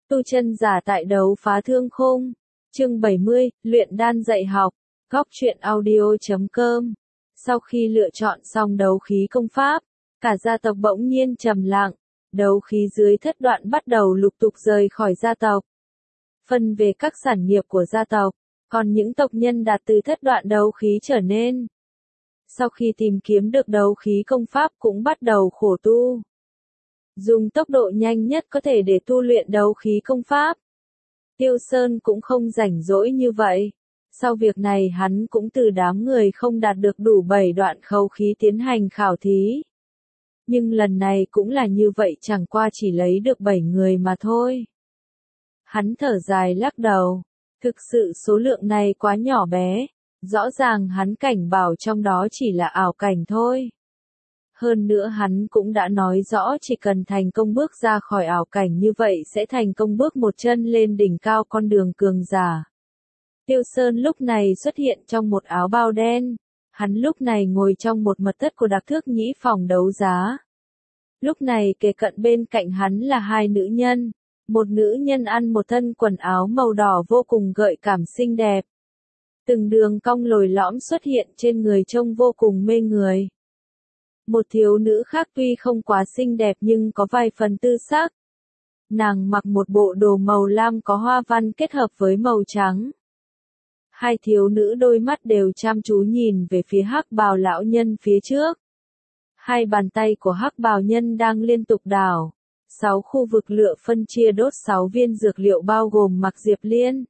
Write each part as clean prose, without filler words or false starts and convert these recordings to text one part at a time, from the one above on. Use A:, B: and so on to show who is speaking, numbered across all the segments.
A: Tu chân giả tại đấu phá thương khung. Chương 70, luyện đan dạy học. Góc truyện audio.com. Sau khi lựa chọn xong đấu khí công pháp, cả gia tộc bỗng nhiên trầm lặng. Đấu khí dưới thất đoạn bắt đầu lục tục rời khỏi gia tộc. Phân về các sản nghiệp của gia tộc, còn những tộc nhân đạt từ thất đoạn đấu khí trở nên. Sau khi tìm kiếm được đấu khí công pháp cũng bắt đầu khổ tu. Dùng tốc độ nhanh nhất có thể để tu luyện đấu khí công pháp. Tiêu Sơn cũng không rảnh rỗi như vậy. Sau việc này hắn cũng từ đám người không đạt được đủ 7 đoạn khẩu khí tiến hành khảo thí. Nhưng lần này cũng là như vậy, chẳng qua chỉ lấy được 7 người mà thôi. Hắn thở dài lắc đầu. Thực sự số lượng này quá nhỏ bé. Rõ ràng hắn cảnh bảo trong đó chỉ là ảo cảnh thôi. Hơn nữa hắn cũng đã nói rõ chỉ cần thành công bước ra khỏi ảo cảnh như vậy sẽ thành công bước một chân lên đỉnh cao con đường cường giả. Tiêu Sơn lúc này xuất hiện trong một áo bào đen. Hắn lúc này ngồi trong một mật thất của Đặc Thước Nhĩ phòng đấu giá. Lúc này kề cận bên cạnh hắn là hai nữ nhân. Một nữ nhân ăn một thân quần áo màu đỏ vô cùng gợi cảm xinh đẹp. Từng đường cong lồi lõm xuất hiện trên người trông vô cùng mê người. Một thiếu nữ khác tuy không quá xinh đẹp nhưng có vài phần tư sắc. Nàng mặc một bộ đồ màu lam có hoa văn kết hợp với màu trắng. Hai thiếu nữ đôi mắt đều chăm chú nhìn về phía hắc bào lão nhân phía trước. Hai bàn tay của hắc bào nhân đang liên tục đảo. 6 khu vực lựa phân chia đốt 6 viên dược liệu bao gồm mặc diệp liên,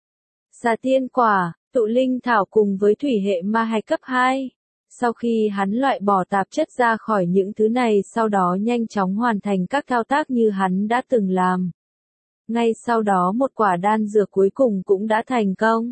A: xà tiên quả, tụ linh thảo cùng với thủy hệ ma hạch cấp 2. Sau khi hắn loại bỏ tạp chất ra khỏi những thứ này, sau đó nhanh chóng hoàn thành các thao tác như hắn đã từng làm. Ngay sau đó một quả đan dược cuối cùng cũng đã thành công.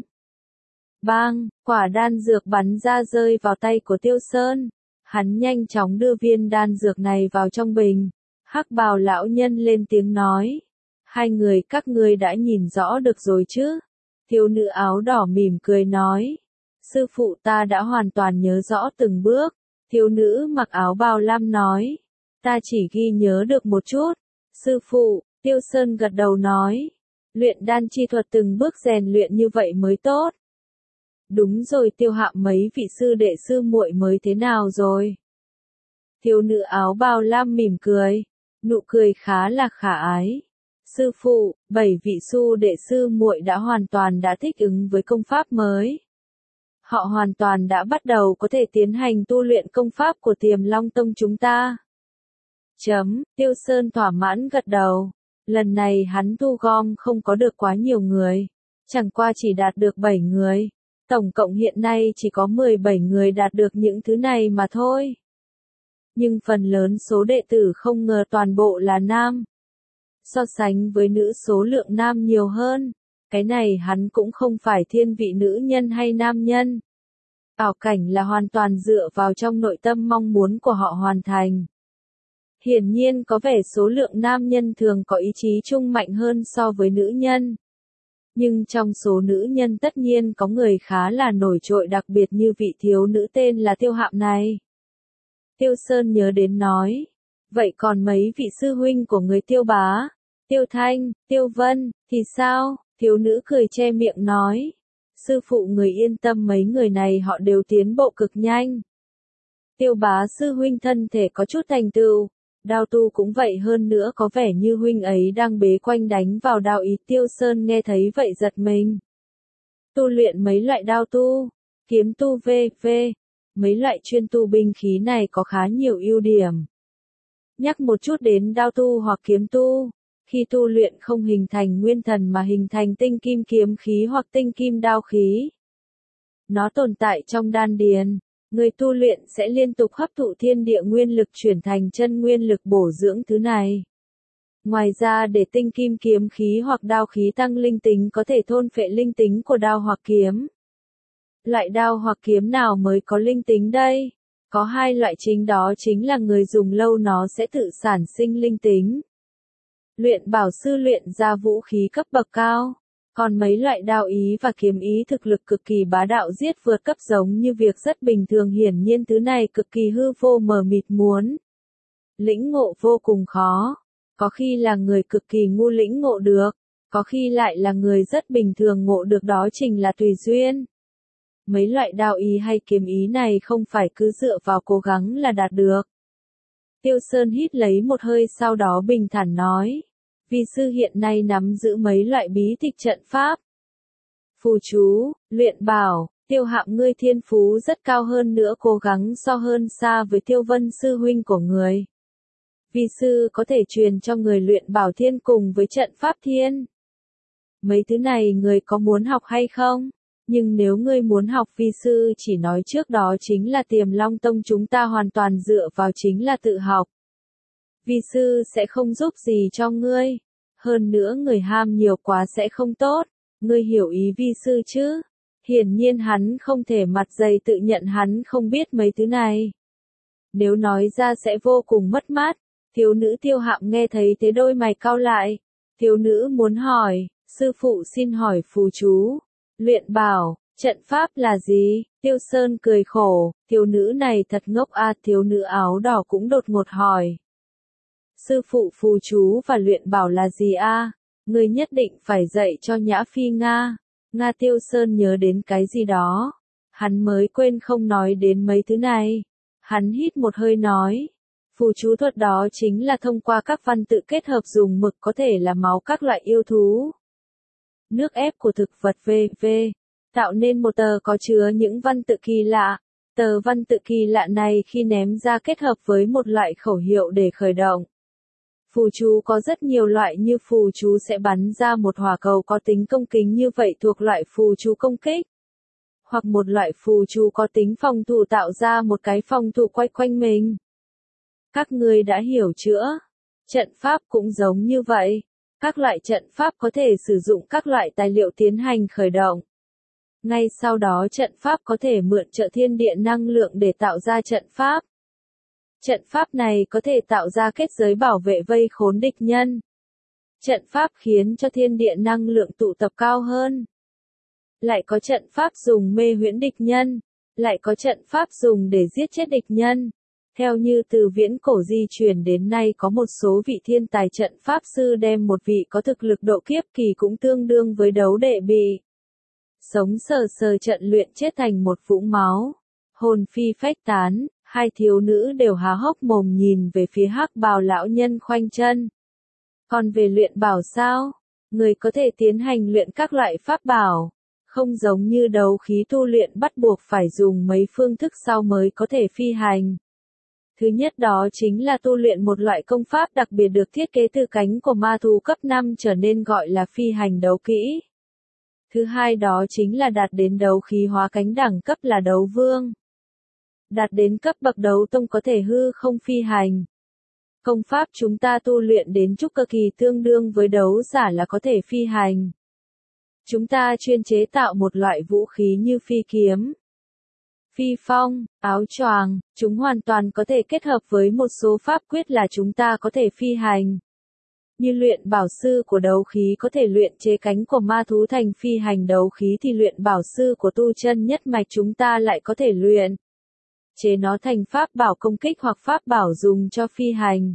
A: Bang, quả đan dược bắn ra rơi vào tay của Tiêu Sơn. Hắn nhanh chóng đưa viên đan dược này vào trong bình. Hắc bào lão nhân lên tiếng nói. Hai người các ngươi đã nhìn rõ được rồi chứ? Thiếu nữ áo đỏ mỉm cười nói. Sư phụ ta đã hoàn toàn nhớ rõ từng bước. Thiếu nữ mặc áo bào lam nói. Ta chỉ ghi nhớ được một chút. Sư phụ, Tiêu Sơn gật đầu nói. Luyện đan chi thuật từng bước rèn luyện như vậy mới tốt. Đúng rồi, Tiêu Hạo mấy vị sư đệ sư muội mới thế nào rồi? Thiếu nữ áo bào lam mỉm cười. Nụ cười khá là khả ái. Sư phụ, 7 vị sư đệ sư muội đã hoàn toàn đã thích ứng với công pháp mới. Họ hoàn toàn đã bắt đầu có thể tiến hành tu luyện công pháp của Tiềm Long Tông chúng ta. Tiêu Sơn thỏa mãn gật đầu. Lần này hắn thu gom không có được quá nhiều người. Chẳng qua chỉ đạt được 7 người. Tổng cộng hiện nay chỉ có 17 người đạt được những thứ này mà thôi. Nhưng phần lớn số đệ tử không ngờ toàn bộ là nam. So sánh với nữ số lượng nam nhiều hơn. Cái này hắn cũng không phải thiên vị nữ nhân hay nam nhân. Ảo cảnh là hoàn toàn dựa vào trong nội tâm mong muốn của họ hoàn thành. Hiển nhiên có vẻ số lượng nam nhân thường có ý chí chung mạnh hơn so với nữ nhân. Nhưng trong số nữ nhân tất nhiên có người khá là nổi trội, đặc biệt như vị thiếu nữ tên là Tiêu Hạo này. Tiêu Sơn nhớ đến nói. Vậy còn mấy vị sư huynh của người Tiêu Bá, Tiêu Thanh, Tiêu Vân, thì sao? Thiếu nữ cười che miệng nói. Sư phụ người yên tâm, mấy người này họ đều tiến bộ cực nhanh. Tiêu Bá sư huynh thân thể có chút thành tựu. Đao tu cũng vậy, hơn nữa có vẻ như huynh ấy đang bế quanh đánh vào đao ý. Tiêu Sơn nghe thấy vậy giật mình. Tu luyện mấy loại đao tu, kiếm tu v.v. Mấy loại chuyên tu binh khí này có khá nhiều ưu điểm. Nhắc một chút đến đao tu hoặc kiếm tu. Khi tu luyện không hình thành nguyên thần mà hình thành tinh kim kiếm khí hoặc tinh kim đao khí. Nó tồn tại trong đan điền. Người tu luyện sẽ liên tục hấp thụ thiên địa nguyên lực chuyển thành chân nguyên lực bổ dưỡng thứ này. Ngoài ra để tinh kim kiếm khí hoặc đao khí tăng linh tính, có thể thôn phệ linh tính của đao hoặc kiếm. Loại đao hoặc kiếm nào mới có linh tính đây? Có hai loại chính, đó chính là người dùng lâu nó sẽ tự sản sinh linh tính. Luyện bảo sư luyện ra vũ khí cấp bậc cao. Còn mấy loại đao ý và kiếm ý thực lực cực kỳ bá đạo, giết vượt cấp giống như việc rất bình thường, hiển nhiên thứ này cực kỳ hư vô mờ mịt, muốn lĩnh ngộ vô cùng khó. có khi là người cực kỳ ngu lĩnh ngộ được, có khi lại là người rất bình thường ngộ được, đó chính là tùy duyên. Mấy loại đạo ý hay kiếm ý này không phải cứ dựa vào cố gắng là đạt được. Tiêu Sơn hít lấy một hơi sau đó bình thản nói. Vi sư hiện nay nắm giữ mấy loại bí tịch trận pháp. Phù chú, luyện bảo, Tiêu Hạm ngươi thiên phú rất cao hơn nữa, cố gắng so hơn xa với Tiêu Vân sư huynh của người. Vi sư có thể truyền cho người luyện bảo thiên cùng với trận pháp thiên. Mấy thứ này người có muốn học hay không? Nhưng nếu ngươi muốn học, vi sư chỉ nói trước đó chính là Tiềm Long Tông chúng ta hoàn toàn dựa vào chính là tự học. Vi sư sẽ không giúp gì cho ngươi. Hơn nữa người ham nhiều quá sẽ không tốt. Ngươi hiểu ý vi sư chứ? Hiển nhiên hắn không thể mặt dày tự nhận hắn không biết mấy thứ này. Nếu nói ra sẽ vô cùng mất mát. Thiếu nữ Tiêu Hạm nghe thấy thế đôi mày cau lại. Thiếu nữ muốn hỏi, sư phụ xin hỏi phù chú, luyện bảo, trận pháp là gì? Tiêu Sơn cười khổ, thiếu nữ này thật ngốc a. Thiếu nữ áo đỏ cũng đột ngột hỏi. Sư phụ, phù chú và luyện bảo là gì a? Ngươi nhất định phải dạy cho Nhã Phi Nga. Nga. Tiêu Sơn nhớ đến cái gì đó. Hắn mới quên không nói đến mấy thứ này. Hắn hít một hơi nói. Phù chú thuật đó chính là thông qua các văn tự kết hợp dùng mực có thể là máu các loại yêu thú, nước ép của thực vật v.v. tạo nên một tờ có chứa những văn tự kỳ lạ. Tờ văn tự kỳ lạ này khi ném ra kết hợp với một loại khẩu hiệu để khởi động. Phù chú có rất nhiều loại, như phù chú sẽ bắn ra một hỏa cầu có tính công kích như vậy thuộc loại phù chú công kích. Hoặc một loại phù chú có tính phòng thủ tạo ra một cái phòng thủ quay quanh mình. Các ngươi đã hiểu chưa? Trận pháp cũng giống như vậy. Các loại trận pháp có thể sử dụng các loại tài liệu tiến hành khởi động. Ngay sau đó trận pháp có thể mượn trợ thiên địa năng lượng để tạo ra trận pháp. Trận pháp này có thể tạo ra kết giới bảo vệ vây khốn địch nhân. Trận pháp khiến cho thiên địa năng lượng tụ tập cao hơn. Lại có trận pháp dùng mê huyễn địch nhân. Lại có trận pháp dùng để giết chết địch nhân. Theo như từ viễn cổ di truyền đến nay có một số vị thiên tài trận pháp sư đem một vị có thực lực độ kiếp kỳ cũng tương đương với đấu đệ bị sống sờ sờ trận luyện chết thành một vũng máu. Hồn phi phách tán, hai thiếu nữ đều há hốc mồm nhìn về phía hắc bào lão nhân khoanh chân. Còn về luyện bảo sao? Người có thể tiến hành luyện các loại pháp bảo. Không giống như đấu khí tu luyện bắt buộc phải dùng mấy phương thức sau mới có thể phi hành. Thứ nhất đó chính là tu luyện một loại công pháp đặc biệt được thiết kế từ cánh của ma thú cấp 5 trở nên gọi là phi hành đấu kỹ. Thứ hai đó chính là đạt đến đấu khí hóa cánh đẳng cấp là đấu vương. Đạt đến cấp bậc đấu tông có thể hư không phi hành. Công pháp chúng ta tu luyện đến trúc cơ kỳ tương đương với đấu giả là có thể phi hành. Chúng ta chuyên chế tạo một loại vũ khí như phi kiếm, phi phong, áo choàng, chúng hoàn toàn có thể kết hợp với một số pháp quyết là chúng ta có thể phi hành. Như luyện bảo sư của đấu khí có thể luyện chế cánh của ma thú thành phi hành đấu khí thì luyện bảo sư của tu chân nhất mạch chúng ta lại có thể luyện chế nó thành pháp bảo công kích hoặc pháp bảo dùng cho phi hành.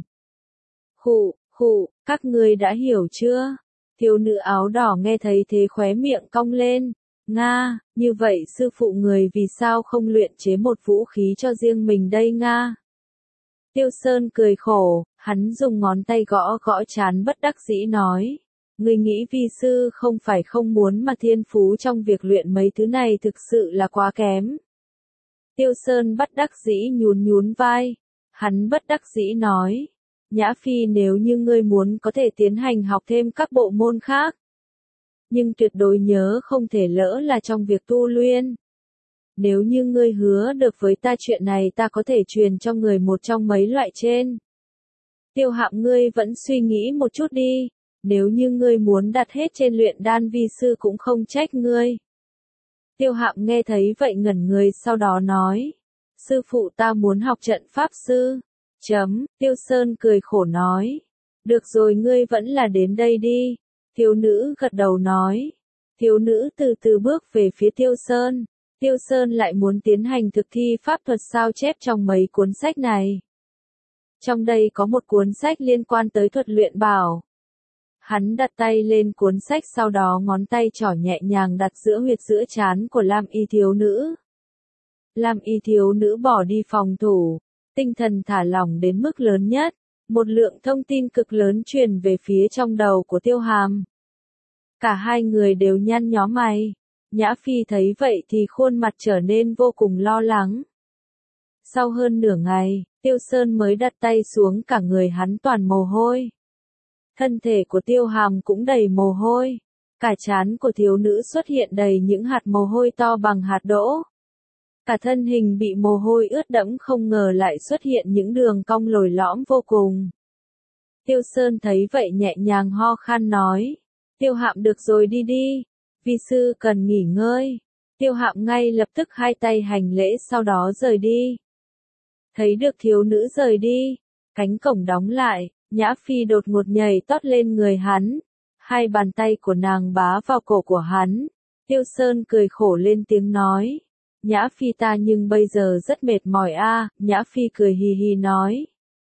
A: Các ngươi đã hiểu chưa? Thiếu nữ áo đỏ nghe thấy thế khóe miệng cong lên. Nga, như vậy sư phụ người vì sao không luyện chế một vũ khí cho riêng mình đây Nga? Tiêu Sơn cười khổ, hắn dùng ngón tay gõ gõ trán bất đắc dĩ nói. Người nghĩ vi sư không phải không muốn mà thiên phú trong việc luyện mấy thứ này thực sự là quá kém. Tiêu Sơn bất đắc dĩ nhún vai. Hắn bất đắc dĩ nói. Nhã Phi, nếu như ngươi muốn có thể tiến hành học thêm các bộ môn khác. Nhưng tuyệt đối nhớ không thể lỡ là trong việc tu luyện. Nếu như ngươi hứa được với ta chuyện này ta có thể truyền cho người một trong mấy loại trên. Tiêu Hạm, ngươi vẫn suy nghĩ một chút đi. Nếu như ngươi muốn đặt hết trên luyện đan vi sư cũng không trách ngươi. Tiêu Hạm nghe thấy vậy ngẩn người sau đó nói. Sư phụ, ta muốn học trận pháp sư. Tiêu Sơn cười khổ nói. Được rồi, ngươi vẫn là đến đây đi. Thiếu nữ gật đầu nói. Thiếu nữ từ từ bước về phía Tiêu Sơn. Tiêu Sơn lại muốn tiến hành thực thi pháp thuật sao chép trong mấy cuốn sách này. Trong đây có một cuốn sách liên quan tới thuật luyện bảo. Hắn đặt tay lên cuốn sách, sau đó ngón tay trỏ nhẹ nhàng đặt giữa huyệt giữa trán của Lam Y thiếu nữ. Lam Y thiếu nữ bỏ đi phòng thủ, tinh thần thả lỏng đến mức lớn nhất, một lượng thông tin cực lớn truyền về phía trong đầu của Tiêu Hàm. Cả hai người đều nhăn nhó mày. Nhã Phi thấy vậy thì khuôn mặt trở nên vô cùng lo lắng. Sau hơn nửa ngày, Tiêu Sơn mới đặt tay xuống, cả người hắn toàn mồ hôi. Thân thể của Tiêu Hàm cũng đầy mồ hôi. Cả trán của thiếu nữ xuất hiện đầy những hạt mồ hôi to bằng hạt đỗ. Cả thân hình bị mồ hôi ướt đẫm, không ngờ lại xuất hiện những đường cong lồi lõm vô cùng. Tiêu Sơn thấy vậy nhẹ nhàng ho khan nói. Tiêu Hàm được rồi, đi đi. Vi sư cần nghỉ ngơi. Tiêu Hàm ngay lập tức hai tay hành lễ, sau đó rời đi. Thấy được thiếu nữ rời đi, cánh cổng đóng lại, Nhã Phi đột ngột nhảy tót lên người hắn. Hai bàn tay của nàng bá vào cổ của hắn. Tiêu Sơn cười khổ lên tiếng nói. Nhã Phi ta nhưng bây giờ rất mệt mỏi a. Nhã Phi cười hì hì nói.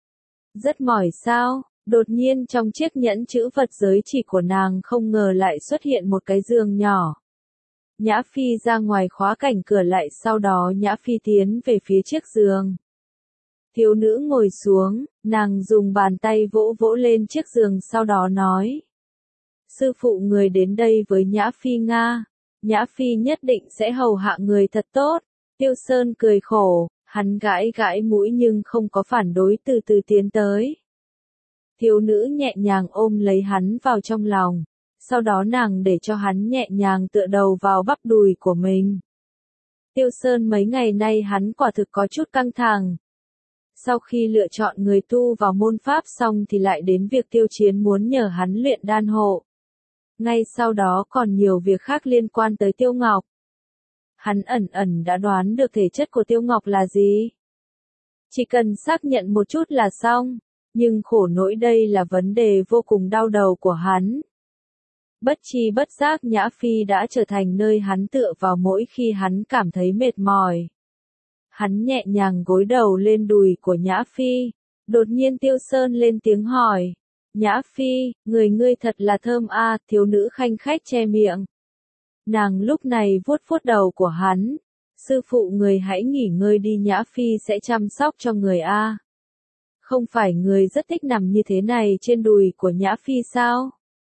A: Rất mỏi sao? Đột nhiên trong chiếc nhẫn chữ vật giới chỉ của nàng không ngờ lại xuất hiện một cái giường nhỏ. Nhã Phi ra ngoài khóa cảnh cửa lại, sau đó Nhã Phi tiến về phía chiếc giường. Thiếu nữ ngồi xuống, nàng dùng bàn tay vỗ vỗ lên chiếc giường, sau đó nói. Sư phụ người đến đây với Nhã Phi Nga. Nhã Phi nhất định sẽ hầu hạ người thật tốt. Tiêu Sơn cười khổ, hắn gãi gãi mũi nhưng không có phản đối, từ từ tiến tới. Thiếu nữ nhẹ nhàng ôm lấy hắn vào trong lòng. Sau đó nàng để cho hắn nhẹ nhàng tựa đầu vào bắp đùi của mình. Tiêu Sơn mấy ngày nay hắn quả thực có chút căng thẳng. Sau khi lựa chọn người tu vào môn pháp xong thì lại đến việc Tiêu Chiến muốn nhờ hắn luyện đan hộ. Ngay sau đó còn nhiều việc khác liên quan tới Tiêu Ngọc. Hắn ẩn ẩn đã đoán được thể chất của Tiêu Ngọc là gì. Chỉ cần xác nhận một chút là xong, nhưng khổ nỗi đây là vấn đề vô cùng đau đầu của hắn. Bất chi bất giác Nhã Phi đã trở thành nơi hắn tựa vào mỗi khi hắn cảm thấy mệt mỏi. Hắn nhẹ nhàng gối đầu lên đùi của Nhã Phi. Đột nhiên Tiêu Sơn lên tiếng hỏi. Nhã Phi, người ngươi thật là thơm a. Thiếu nữ khanh khách che miệng. Nàng lúc này vuốt vuốt đầu của hắn. Sư phụ người hãy nghỉ ngơi đi, Nhã Phi sẽ chăm sóc cho người a. Không phải người rất thích nằm như thế này trên đùi của Nhã Phi sao?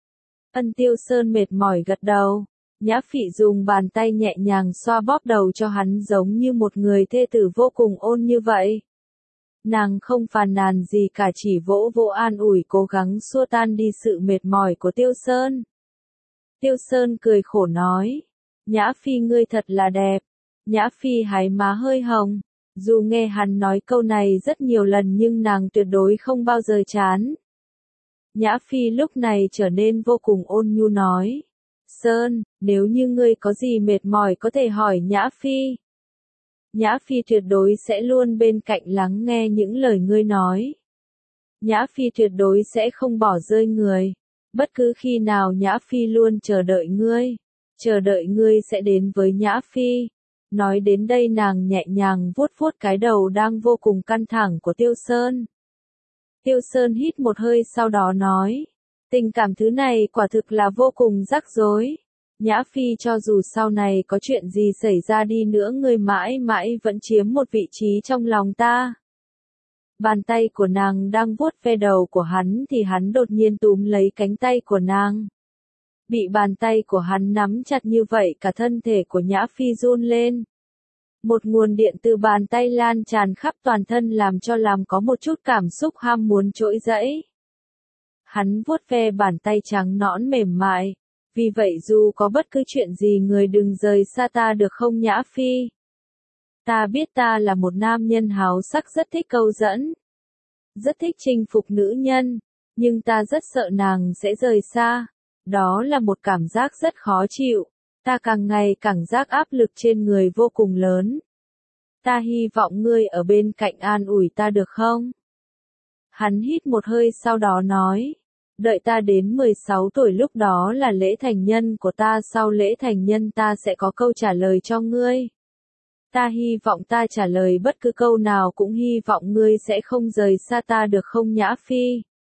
A: Tiêu Sơn mệt mỏi gật đầu. Nhã Phi dùng bàn tay nhẹ nhàng xoa bóp đầu cho hắn, giống như một người thê tử vô cùng ôn như vậy. Nàng không phàn nàn gì cả, chỉ vỗ vỗ an ủi, cố gắng xua tan đi sự mệt mỏi của Tiêu Sơn. Tiêu Sơn cười khổ nói. Nhã Phi ngươi thật là đẹp. Nhã Phi hái má hơi hồng. Dù nghe hắn nói câu này rất nhiều lần nhưng nàng tuyệt đối không bao giờ chán. Nhã Phi lúc này trở nên vô cùng ôn nhu nói. Sơn, nếu như ngươi có gì mệt mỏi có thể hỏi Nhã Phi. Nhã Phi tuyệt đối sẽ luôn bên cạnh lắng nghe những lời ngươi nói. Nhã Phi tuyệt đối sẽ không bỏ rơi người. Bất cứ khi nào Nhã Phi luôn chờ đợi ngươi sẽ đến với Nhã Phi. Nói đến đây nàng nhẹ nhàng vuốt vuốt cái đầu đang vô cùng căng thẳng của Tiêu Sơn. Tiêu Sơn hít một hơi sau đó nói. Tình cảm thứ này quả thực là vô cùng rắc rối. Nhã Phi cho dù sau này có chuyện gì xảy ra đi nữa, ngươi mãi mãi vẫn chiếm một vị trí trong lòng ta. Bàn tay của nàng đang vuốt ve đầu của hắn thì hắn đột nhiên túm lấy cánh tay của nàng. Bị bàn tay của hắn nắm chặt như vậy, cả thân thể của Nhã Phi run lên. Một nguồn điện từ bàn tay lan tràn khắp toàn thân làm cho có một chút cảm xúc ham muốn trỗi dậy. Hắn vuốt ve bàn tay trắng nõn mềm mại. Vì vậy dù có bất cứ chuyện gì người đừng rời xa ta được không Nhã Phi? Ta biết ta là một nam nhân háo sắc rất thích câu dẫn. Rất thích chinh phục nữ nhân. Nhưng ta rất sợ nàng sẽ rời xa. Đó là một cảm giác rất khó chịu. Ta càng ngày càng giác áp lực trên người vô cùng lớn. Ta hy vọng ngươi ở bên cạnh an ủi ta được không? Hắn hít một hơi sau đó nói. Đợi ta đến 16 tuổi, lúc đó là lễ thành nhân của ta, sau lễ thành nhân ta sẽ có câu trả lời cho ngươi. Ta hy vọng ta trả lời bất cứ câu nào cũng hy vọng ngươi sẽ không rời xa ta được không Nhã Phi?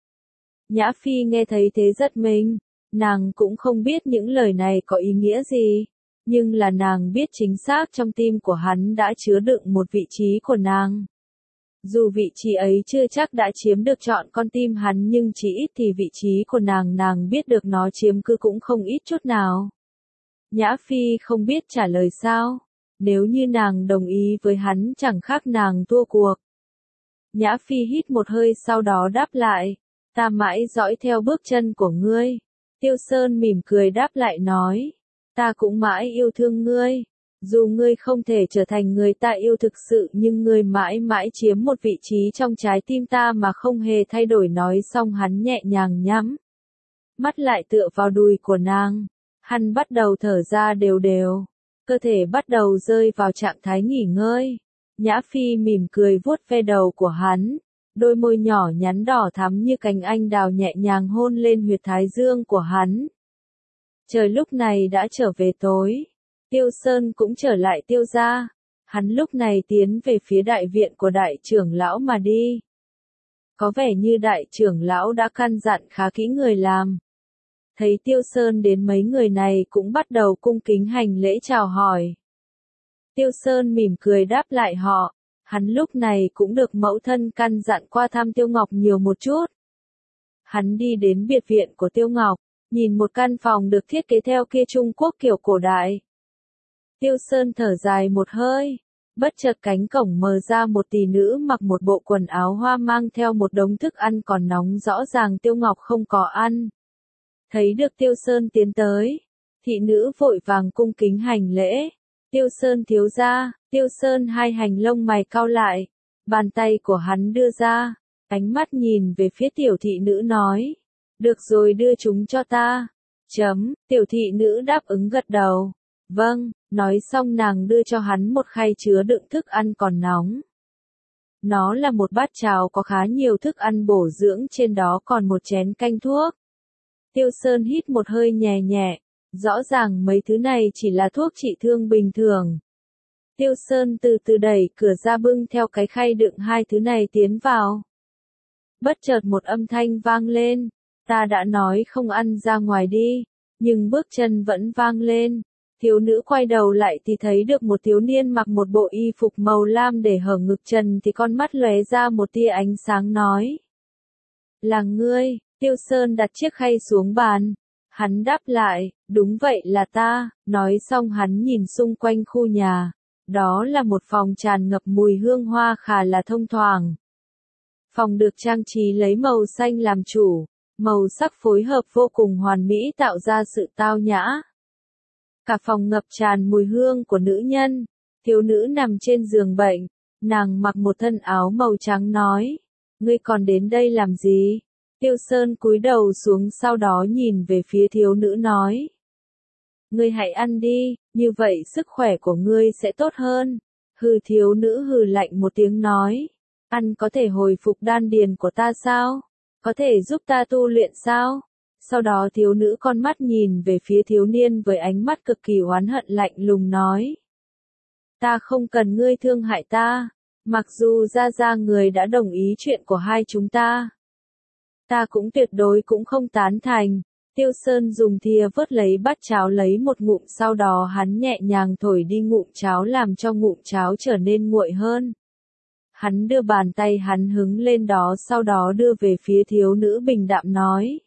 A: Nhã Phi nghe thấy thế giật mình, nàng cũng không biết những lời này có ý nghĩa gì, nhưng là nàng biết chính xác trong tim của hắn đã chứa đựng một vị trí của nàng. Dù vị trí ấy chưa chắc đã chiếm được trọn con tim hắn nhưng chỉ ít thì vị trí của nàng biết được nó chiếm cứ cũng không ít chút nào. Nhã Phi không biết trả lời sao, nếu như nàng đồng ý với hắn chẳng khác nàng thua cuộc. Nhã Phi hít một hơi sau đó đáp lại, ta mãi dõi theo bước chân của ngươi. Tiêu Sơn mỉm cười đáp lại nói, ta cũng mãi yêu thương ngươi. Dù ngươi không thể trở thành người ta yêu thực sự nhưng ngươi mãi mãi chiếm một vị trí trong trái tim ta mà không hề thay đổi. Nói xong hắn nhẹ nhàng nhắm mắt lại tựa vào đùi của nàng. Hắn bắt đầu thở ra đều đều, cơ thể bắt đầu rơi vào trạng thái nghỉ ngơi. Nhã Phi mỉm cười vuốt ve đầu của hắn, đôi môi nhỏ nhắn đỏ thắm như cành anh đào nhẹ nhàng hôn lên huyệt thái dương của hắn. Trời lúc này đã trở về tối. Tiêu Sơn cũng trở lại Tiêu gia. Hắn lúc này tiến về phía đại viện của đại trưởng lão mà đi. Có vẻ như đại trưởng lão đã căn dặn khá kỹ người làm. Thấy Tiêu Sơn đến mấy người này cũng bắt đầu cung kính hành lễ chào hỏi. Tiêu Sơn mỉm cười đáp lại họ. Hắn lúc này cũng được mẫu thân căn dặn qua thăm Tiêu Ngọc nhiều một chút. Hắn đi đến biệt viện của Tiêu Ngọc, nhìn một căn phòng được thiết kế theo kia Trung Quốc kiểu cổ đại. Tiêu Sơn thở dài một hơi, bất chợt cánh cổng mở ra một tỷ nữ mặc một bộ quần áo hoa mang theo một đống thức ăn còn nóng rõ ràng Tiêu Ngọc không có ăn. Thấy được Tiêu Sơn tiến tới, thị nữ vội vàng cung kính hành lễ. Tiêu Sơn thiếu gia. Tiêu Sơn hai hành lông mày cau lại, bàn tay của hắn đưa ra, ánh mắt nhìn về phía tiểu thị nữ nói, được rồi đưa chúng cho ta. Tiểu thị nữ đáp ứng gật đầu, vâng, nói xong nàng đưa cho hắn một khay chứa đựng thức ăn còn nóng. Nó là một bát cháo có khá nhiều thức ăn bổ dưỡng trên đó còn một chén canh thuốc. Tiêu Sơn hít một hơi nhẹ nhẹ, rõ ràng mấy thứ này chỉ là thuốc trị thương bình thường. Tiêu Sơn từ từ đẩy cửa ra bưng theo cái khay đựng hai thứ này tiến vào. Bất chợt một âm thanh vang lên, ta đã nói không ăn ra ngoài đi, nhưng bước chân vẫn vang lên. Thiếu nữ quay đầu lại thì thấy được một thiếu niên mặc một bộ y phục màu lam để hở ngực trần thì con mắt lóe ra một tia ánh sáng nói. Là ngươi. Tiêu Sơn đặt chiếc khay xuống bàn. Hắn đáp lại, đúng vậy là ta. Nói xong hắn nhìn xung quanh khu nhà. Đó là một phòng tràn ngập mùi hương hoa khá là thông thoảng. Phòng được trang trí lấy màu xanh làm chủ, màu sắc phối hợp vô cùng hoàn mỹ tạo ra sự tao nhã. Cả phòng ngập tràn mùi hương của nữ nhân. Thiếu nữ nằm trên giường bệnh, nàng mặc một thân áo màu trắng nói, ngươi còn đến đây làm gì? Tiêu Sơn cúi đầu xuống sau đó nhìn về phía thiếu nữ nói. Ngươi hãy ăn đi, như vậy sức khỏe của ngươi sẽ tốt hơn. Hừ, thiếu nữ hừ lạnh một tiếng nói. Ăn có thể hồi phục đan điền của ta sao? Có thể giúp ta tu luyện sao? Sau đó thiếu nữ con mắt nhìn về phía thiếu niên với ánh mắt cực kỳ oán hận lạnh lùng nói. Ta không cần ngươi thương hại ta. Mặc dù ra người đã đồng ý chuyện của hai chúng ta. Ta cũng tuyệt đối cũng không tán thành. Tiêu Sơn dùng thìa vớt lấy bát cháo lấy một ngụm sau đó hắn nhẹ nhàng thổi đi ngụm cháo làm cho ngụm cháo trở nên nguội hơn. Hắn đưa bàn tay hắn hứng lên đó sau đó đưa về phía thiếu nữ bình đạm nói.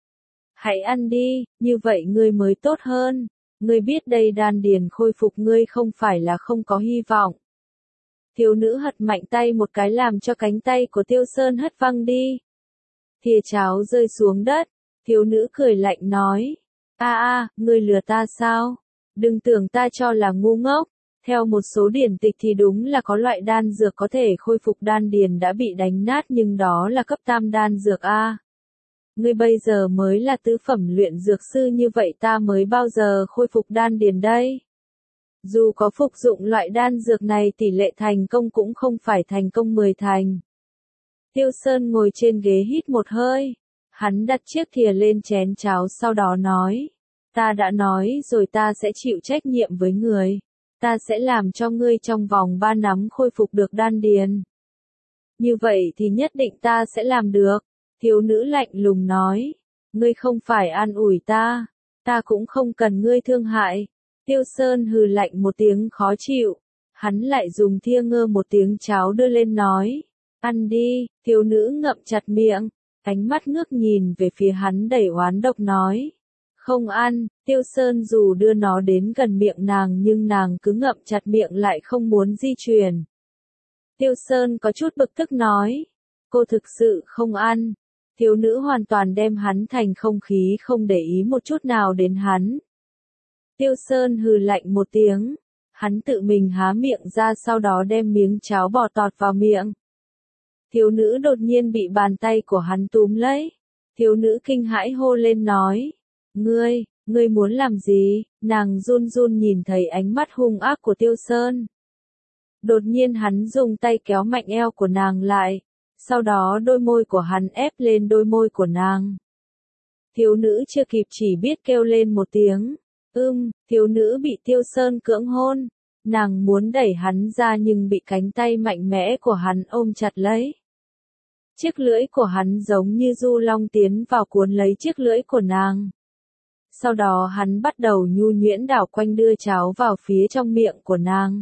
A: Hãy ăn đi, như vậy ngươi mới tốt hơn. Ngươi biết đây đan điền khôi phục ngươi không phải là không có hy vọng. Thiếu nữ hất mạnh tay một cái làm cho cánh tay của Tiêu Sơn hất văng đi. Thìa cháo rơi xuống đất. Thiếu nữ cười lạnh nói. Ngươi lừa ta sao? Đừng tưởng ta cho là ngu ngốc. Theo một số điển tịch thì đúng là có loại đan dược có thể khôi phục đan điền đã bị đánh nát nhưng đó là cấp tam đan dược a. Ngươi bây giờ mới là tứ phẩm luyện dược sư như vậy ta mới bao giờ khôi phục đan điền đây. Dù có phục dụng loại đan dược này tỷ lệ thành công cũng không phải thành công 10 thành. Tiêu Sơn ngồi trên ghế hít một hơi. Hắn đặt chiếc thìa lên chén cháo sau đó nói. Ta đã nói rồi ta sẽ chịu trách nhiệm với người. Ta sẽ làm cho ngươi trong vòng 3 năm khôi phục được đan điền. Như vậy thì nhất định ta sẽ làm được. Thiếu nữ lạnh lùng nói. Ngươi không phải an ủi ta cũng không cần ngươi thương hại. Tiêu Sơn hừ lạnh một tiếng khó chịu. Hắn lại dùng thìa ngơ một tiếng cháo đưa lên nói. Ăn đi, thiếu nữ ngậm chặt miệng. Ánh mắt ngước nhìn về phía hắn đầy oán độc nói. Không ăn, Tiêu Sơn dù đưa nó đến gần miệng nàng nhưng nàng cứ ngậm chặt miệng lại không muốn di chuyển. Tiêu Sơn có chút bực tức nói. Cô thực sự không ăn. Thiếu nữ hoàn toàn đem hắn thành không khí không để ý một chút nào đến hắn. Tiêu Sơn hừ lạnh một tiếng. Hắn tự mình há miệng ra sau đó đem miếng cháo bò tọt vào miệng. Thiếu nữ đột nhiên bị bàn tay của hắn túm lấy. Thiếu nữ kinh hãi hô lên nói. Ngươi muốn làm gì? Nàng run run nhìn thấy ánh mắt hung ác của Tiêu Sơn. Đột nhiên hắn dùng tay kéo mạnh eo của nàng lại. Sau đó đôi môi của hắn ép lên đôi môi của nàng. Thiếu nữ chưa kịp chỉ biết kêu lên một tiếng. Thiếu nữ bị Tiêu Sơn cưỡng hôn. Nàng muốn đẩy hắn ra nhưng bị cánh tay mạnh mẽ của hắn ôm chặt lấy. Chiếc lưỡi của hắn giống như du long tiến vào cuốn lấy chiếc lưỡi của nàng. Sau đó hắn bắt đầu nhu nhuyễn đảo quanh đưa cháo vào phía trong miệng của nàng.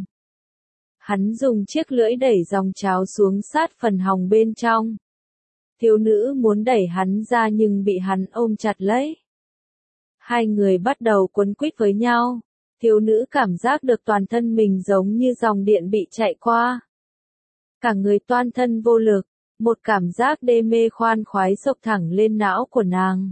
A: Hắn dùng chiếc lưỡi đẩy dòng cháo xuống sát phần họng bên trong. Thiếu nữ muốn đẩy hắn ra nhưng bị hắn ôm chặt lấy. Hai người bắt đầu quấn quýt với nhau. Thiếu nữ cảm giác được toàn thân mình giống như dòng điện bị chạy qua. Cả người toan thân vô lực, một cảm giác đê mê khoan khoái xộc thẳng lên não của nàng.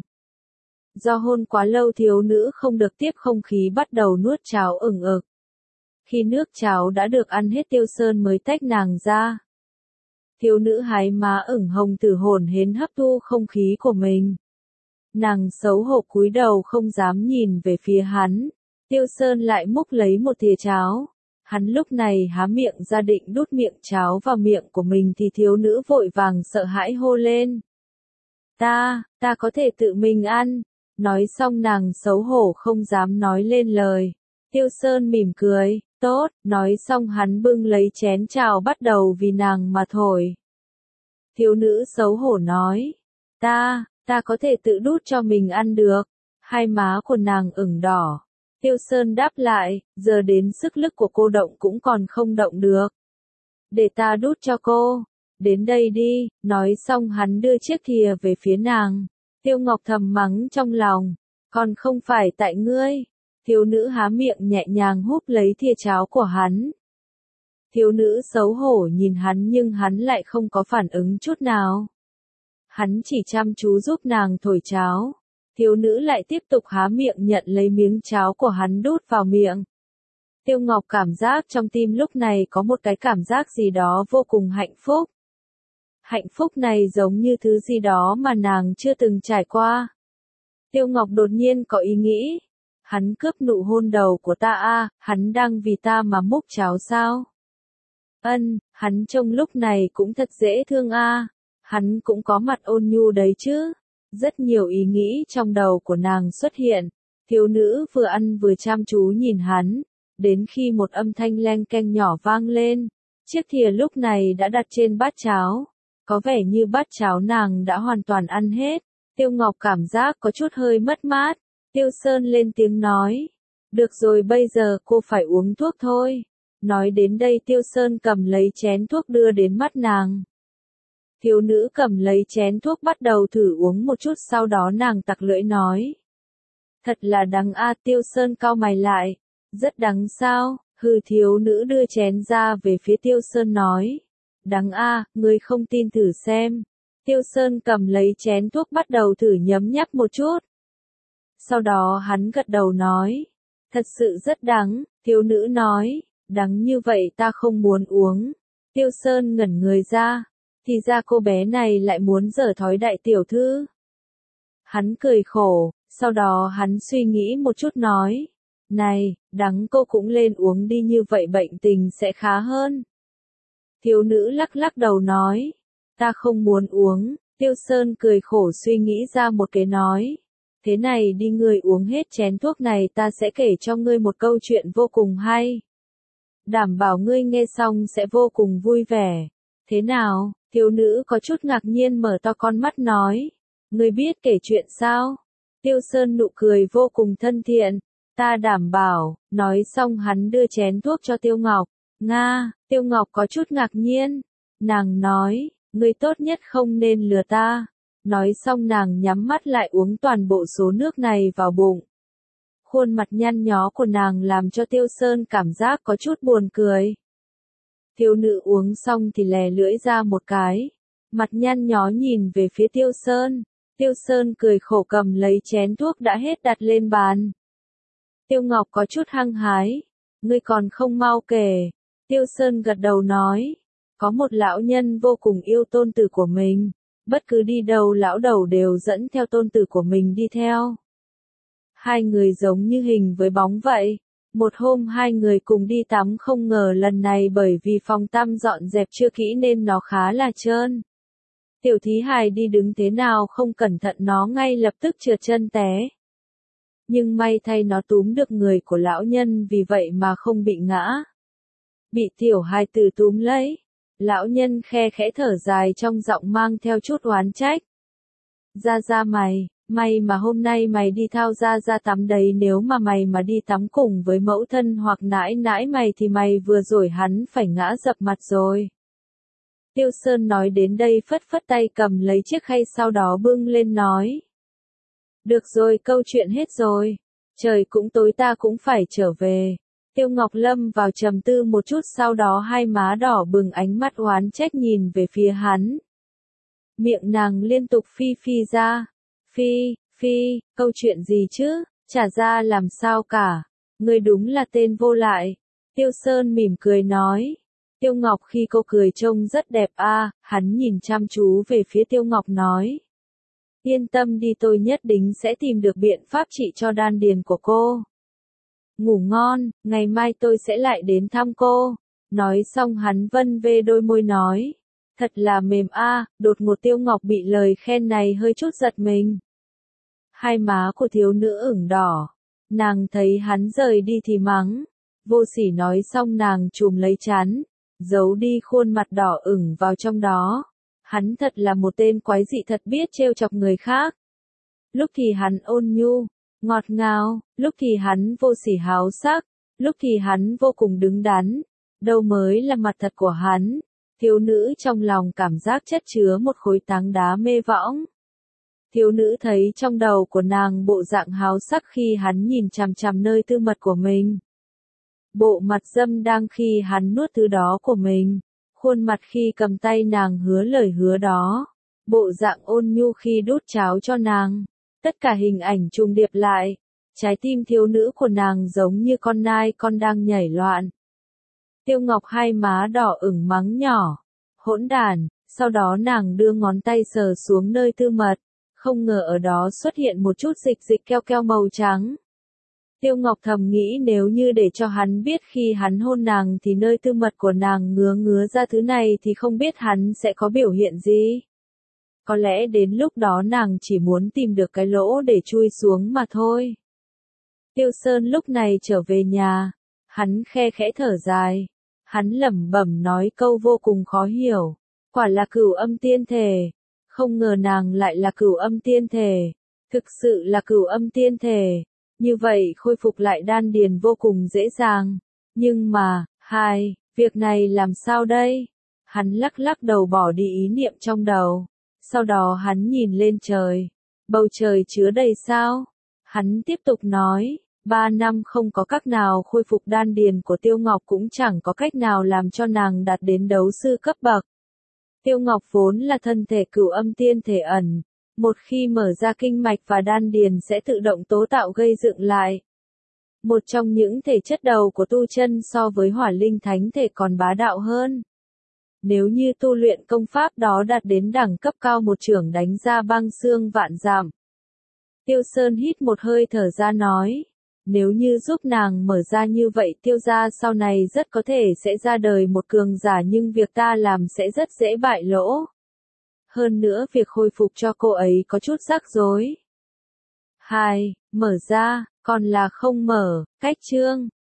A: Do hôn quá lâu thiếu nữ không được tiếp không khí bắt đầu nuốt cháo ửng ực. Khi nước cháo đã được ăn hết Tiêu Sơn mới tách nàng ra. Thiếu nữ hái má ửng hồng thử hổn hển hấp thu không khí của mình. Nàng xấu hổ cúi đầu không dám nhìn về phía hắn. Tiêu Sơn lại múc lấy một thìa cháo. Hắn lúc này há miệng ra định đút miệng cháo vào miệng của mình thì thiếu nữ vội vàng sợ hãi hô lên. Ta có thể tự mình ăn. Nói xong nàng xấu hổ không dám nói lên lời. Tiêu Sơn mỉm cười, tốt, nói xong hắn bưng lấy chén chào bắt đầu vì nàng mà thổi. Thiếu nữ xấu hổ nói, ta có thể tự đút cho mình ăn được. Hai má của nàng ửng đỏ. Tiêu Sơn đáp lại, giờ đến sức lực của cô động cũng còn không động được. Để ta đút cho cô. Đến đây đi, nói xong hắn đưa chiếc thìa về phía nàng. Tiêu Ngọc thầm mắng trong lòng, còn không phải tại ngươi. Thiếu nữ há miệng nhẹ nhàng húp lấy thìa cháo của hắn. Thiếu nữ xấu hổ nhìn hắn nhưng hắn lại không có phản ứng chút nào. Hắn chỉ chăm chú giúp nàng thổi cháo. Thiếu nữ lại tiếp tục há miệng nhận lấy miếng cháo của hắn đút vào miệng. Tiêu Ngọc cảm giác trong tim lúc này có một cái cảm giác gì đó vô cùng hạnh phúc. Hạnh phúc này giống như thứ gì đó mà nàng chưa từng trải qua. Tiêu Ngọc đột nhiên có ý nghĩ. Hắn cướp nụ hôn đầu của ta à, hắn đang vì ta mà múc cháo sao? Hắn trông lúc này cũng thật dễ thương à, hắn cũng có mặt ôn nhu đấy chứ. Rất nhiều ý nghĩ trong đầu của nàng xuất hiện. Thiếu nữ vừa ăn vừa chăm chú nhìn hắn. Đến khi một âm thanh leng keng nhỏ vang lên. Chiếc thìa lúc này đã đặt trên bát cháo. Có vẻ như bát cháo nàng đã hoàn toàn ăn hết. Tiêu Ngọc cảm giác có chút hơi mất mát. Tiêu Sơn lên tiếng nói. Được rồi bây giờ cô phải uống thuốc thôi. Nói đến đây Tiêu Sơn cầm lấy chén thuốc đưa đến mắt nàng. Thiếu nữ cầm lấy chén thuốc bắt đầu thử uống một chút sau đó nàng tặc lưỡi nói. Thật là đắng a. Tiêu Sơn cau mày lại. Rất đắng sao? Hừ. Thiếu nữ đưa chén ra về phía Tiêu Sơn nói. Đắng a, ngươi không tin thử xem. Tiêu Sơn cầm lấy chén thuốc bắt đầu thử nhấm nháp một chút. Sau đó hắn gật đầu nói. Thật sự rất đắng. Thiếu nữ nói. Đắng như vậy ta không muốn uống. Tiêu Sơn ngẩn người ra. Thì ra cô bé này lại muốn giở thói đại tiểu thư. Hắn cười khổ. Sau đó hắn suy nghĩ một chút nói. Này, đắng cô cũng lên uống đi như vậy bệnh tình sẽ khá hơn. Thiếu nữ lắc lắc đầu nói. Ta không muốn uống. Tiêu Sơn cười khổ suy nghĩ ra một cái nói. Thế này đi ngươi uống hết chén thuốc này ta sẽ kể cho ngươi một câu chuyện vô cùng hay. Đảm bảo ngươi nghe xong sẽ vô cùng vui vẻ. Thế nào? Thiếu nữ có chút ngạc nhiên mở to con mắt nói. Ngươi biết kể chuyện sao? Tiêu Sơn nụ cười vô cùng thân thiện. Ta đảm bảo, nói xong hắn đưa chén thuốc cho Tiêu Ngọc. Nga, Tiêu Ngọc có chút ngạc nhiên. Nàng nói, ngươi tốt nhất không nên lừa ta. Nói xong nàng nhắm mắt lại uống toàn bộ số nước này vào bụng. Khuôn mặt nhăn nhó của nàng làm cho Tiêu Sơn cảm giác có chút buồn cười. Thiếu nữ uống xong thì lè lưỡi ra một cái. Mặt nhăn nhó nhìn về phía Tiêu Sơn. Tiêu Sơn cười khổ cầm lấy chén thuốc đã hết đặt lên bàn. Tiêu Ngọc có chút hăng hái. Ngươi còn không mau kể. Tiêu Sơn gật đầu nói. Có một lão nhân vô cùng yêu tôn tử của mình. Bất cứ đi đâu lão đầu đều dẫn theo tôn tử của mình đi theo. Hai người giống như hình với bóng vậy. Một hôm hai người cùng đi tắm không ngờ lần này bởi vì phòng tắm dọn dẹp chưa kỹ nên nó khá là trơn. Tiểu thí hài đi đứng thế nào không cẩn thận nó ngay lập tức trượt chân té. Nhưng may thay nó túm được người của lão nhân vì vậy mà không bị ngã. Bị tiểu hài tử túm lấy. Lão nhân khe khẽ thở dài trong giọng mang theo chút oán trách. Ra mày, may mà hôm nay mày đi thao ra tắm đấy, nếu mà mày mà đi tắm cùng với mẫu thân hoặc nãi nãi mày thì mày vừa rồi hắn phải ngã dập mặt rồi. Tiêu Sơn nói đến đây phất phất tay cầm lấy chiếc khay sau đó bưng lên nói. Được rồi, câu chuyện hết rồi. Trời cũng tối ta cũng phải trở về. Tiêu Ngọc lâm vào trầm tư một chút sau đó hai má đỏ bừng ánh mắt oán trách nhìn về phía hắn. Miệng nàng liên tục phi ra. Phi, câu chuyện gì chứ, chả ra làm sao cả. Ngươi đúng là tên vô lại. Tiêu Sơn mỉm cười nói. Tiêu Ngọc khi cô cười trông rất đẹp hắn nhìn chăm chú về phía Tiêu Ngọc nói. Yên tâm đi, tôi nhất định sẽ tìm được biện pháp trị cho đan điền của cô. Ngủ ngon, ngày mai tôi sẽ lại đến thăm cô. Nói xong hắn vân vê đôi môi nói. Thật là mềm đột ngột Tiêu Ngọc bị lời khen này hơi chút giật mình. Hai má của thiếu nữ ửng đỏ. Nàng thấy hắn rời đi thì mắng. Vô sỉ nói xong nàng chùm lấy trán, giấu đi khuôn mặt đỏ ửng vào trong đó. Hắn thật là một tên quái dị thật biết trêu chọc người khác. Lúc thì hắn ôn nhu, ngọt ngào, lúc thì hắn vô sỉ háo sắc, lúc thì hắn vô cùng đứng đắn. Đâu mới là mặt thật của hắn. Thiếu nữ trong lòng cảm giác chất chứa một khối tảng đá mê võng. Thiếu nữ thấy trong đầu của nàng bộ dạng háo sắc khi hắn nhìn chằm chằm nơi tư mật của mình. Bộ mặt dâm đang khi hắn nuốt thứ đó của mình. Khuôn mặt khi cầm tay nàng hứa lời hứa đó. Bộ dạng ôn nhu khi đút cháo cho nàng. Tất cả hình ảnh trùng điệp lại. Trái tim thiếu nữ của nàng giống như con nai con đang nhảy loạn. Tiêu Ngọc hai má đỏ ửng mắng nhỏ. Hỗn đản, sau đó nàng đưa ngón tay sờ xuống nơi tư mật. Không ngờ ở đó xuất hiện một chút dịch keo màu trắng. Tiêu Ngọc thầm nghĩ nếu như để cho hắn biết khi hắn hôn nàng thì nơi tư mật của nàng ngứa ra thứ này thì không biết hắn sẽ có biểu hiện gì. Có lẽ đến lúc đó nàng chỉ muốn tìm được cái lỗ để chui xuống mà thôi. Tiêu Sơn lúc này trở về nhà. Hắn khe khẽ thở dài. Hắn lẩm bẩm nói câu vô cùng khó hiểu. Quả là cửu âm tiên thể. Không ngờ nàng lại là cửu âm tiên thể. Thực sự là cửu âm tiên thể. Như vậy khôi phục lại đan điền vô cùng dễ dàng. Nhưng mà, việc này làm sao đây? Hắn lắc đầu bỏ đi ý niệm trong đầu. Sau đó hắn nhìn lên trời. Bầu trời chứa đầy sao? Hắn tiếp tục nói. 3 năm không có cách nào khôi phục đan điền của Tiêu Ngọc cũng chẳng có cách nào làm cho nàng đạt đến đấu sư cấp bậc. Tiêu Ngọc vốn là thân thể cửu âm tiên thể ẩn. Một khi mở ra kinh mạch và đan điền sẽ tự động tố tạo gây dựng lại. Một trong những thể chất đầu của tu chân so với hỏa linh thánh thể còn bá đạo hơn. Nếu như tu luyện công pháp đó đạt đến đẳng cấp cao một chưởng đánh ra băng xương vạn dặm. Tiêu Sơn hít một hơi thở ra nói. Nếu như giúp nàng mở ra như vậy Tiêu gia sau này rất có thể sẽ ra đời một cường giả nhưng việc ta làm sẽ rất dễ bại lỗ. Hơn nữa việc hồi phục cho cô ấy có chút rắc rối. Mở ra, còn là không mở, cách chương.